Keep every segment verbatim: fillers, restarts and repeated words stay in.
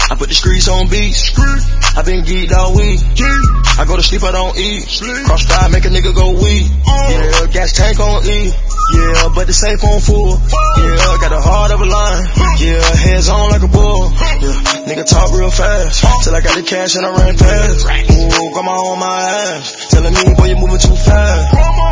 I put the streets on beats. I been geeked all week. I go to sleep, I don't eat. Cross fire, make a nigga go weak. Yeah, gas tank on E. Yeah, but the safe on full. Yeah, got the heart of a lion. Yeah, heads on like a bull. Yeah, nigga talk real fast. Till I got the cash and I ran past. Ooh, grandma on my ass. Telling me, boy, you moving too fast.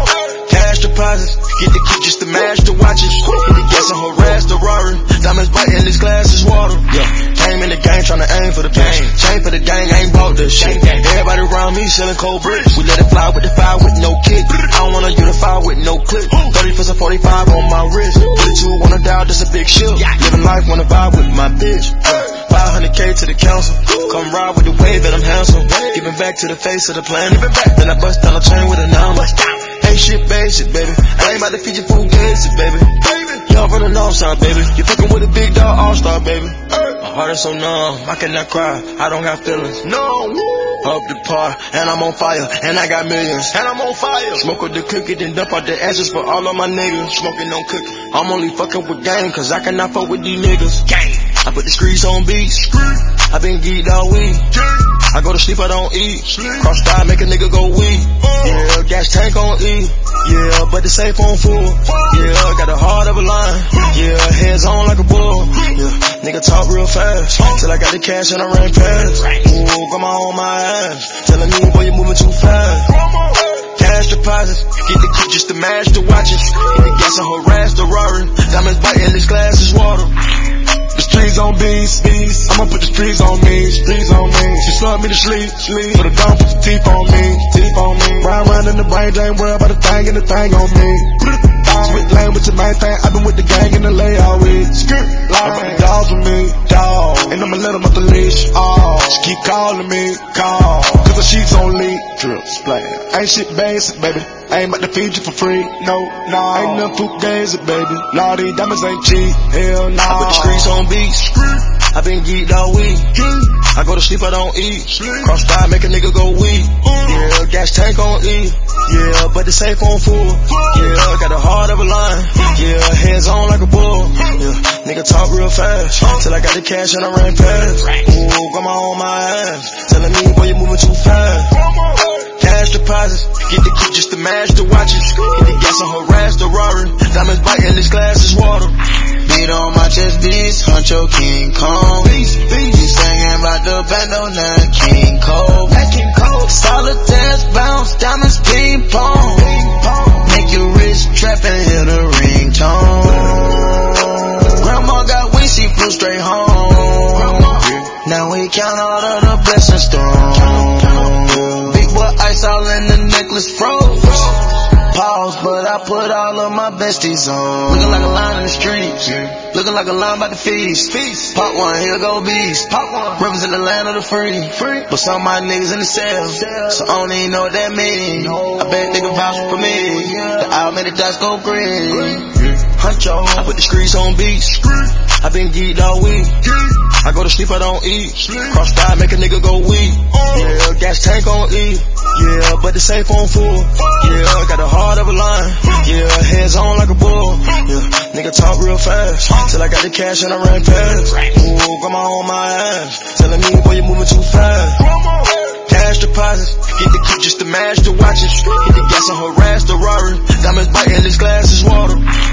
Cash deposits, get the key just to match the watches. Hit the gas and harass the Rari. Diamonds biting, this glass is water. Yeah, came in the game tryna aim for the game. Chain for the gang, I ain't bought this shit. Everybody around me selling cold bricks. We let it fly with the fire with no kick. I don't wanna unify with no clip. thirty for some forty-five on my wrist. forty-two wanna dial, that's a big shit. Living life, wanna vibe with my bitch. five hundred K to the council. Come ride with the wave that I'm handsome. Giving back to the face of the planet. Then I bust down a chain with a number. Ain't shit basic, baby. I ain't about to feed you food basic, baby. Y'all from the north side, baby. You fucking with a big dog all-star, baby. My heart is so numb, I cannot cry. I don't have feelings. No. Up the par, and I'm on fire, and I got millions, and I'm on fire. Smoke with the cookie, then dump out the ashes for all of my niggas. Smoking on cookie. I'm only fucking with gang, cause I cannot fuck with these niggas. Gang. I put the streets on beats. I been geeked all week. I go to sleep, I don't eat. Cross fire, make a nigga go weak. Yeah, gas tank on E. Yeah, but the safe on full. Yeah, got the heart of a lion. Yeah, heads on like a bull. Yeah, nigga talk real fast. Till I got the cash and I ran past. Ooh, grandma on my ass. Telling me, boy, you moving too fast. Cash deposits, get the key just to match the watches. Hit the gas and harass the Rari. Diamonds biting, this glass is water. The streets on beats, beats. I'ma put the streets on me, streets on me. She slugged me to sleep, sleep. Put a gun, put the teeth on me, teeth on me. Ride around in the brain, ain't worried about the thing and the thing on me. Spit lane with your main thing, I been with the gang in the layout with. Skirt, line, the dogs with me, dog. And I'ma let them off the leash, oh. She keep calling me, call. Cause the sheets on leak, drip, splash. Ain't shit basic, baby. I ain't about to feed you for free, no, no. Ain't nothing fugazi, baby. Law, these diamonds ain't cheap, hell no. I put the streets on beats. I been geeked all week. I go to sleep, I don't eat. Cross fire, make a nigga go weak. Yeah, gas tank on E. Yeah, but the safe on full. Yeah, got the heart of a lion. Yeah, heads on like a bull. Yeah, nigga talk real fast. Till I got the cash and I ran past. Ooh, grandma on my ass. Telling me, boy, you moving too fast. Cash deposits, get the key just to match the watches. Hit the gas and harass the Rari. Diamonds biting, this glass is water. Beat on my chest, beast, Huncho King Kong. Beast, beast. You singing about the bando, now King Cole. King Cole. Solitaires bounce, diamonds ping pong. Ping pong. Make you rich, trap and hear the ringtone. Grandma got weed, she flew straight home. Grandma. Now we count all of the blessings strong. Big boy ice all in the necklace froze. Pause, but I put all of my besties on. Looking like a line in the streets. Yeah. Looking like a line about the feast. Feast. Pop one, here go beast. Pop one. Represent the land of the free. Free. But some of my niggas in the cells. Yeah. So I don't even know what that means. No. I bet nigga vouch for me. Yeah. The album made the dots go green. green. Huncho. I put the streets on beats. I been geeked all week. I go to sleep, I don't eat. Cross fire, make a nigga go weak. Yeah, gas tank on E. Yeah, but the safe on full. Yeah, got the heart of a lion. Yeah, heads on like a bull. Yeah, nigga talk real fast. Till I got the cash and I ran past. Ooh, grandma on my ass. Telling me, boy, you moving too fast. Cash deposits, get the key just to match the watches. Hit the gas and harass the Rari. Diamonds biting, this glass is water.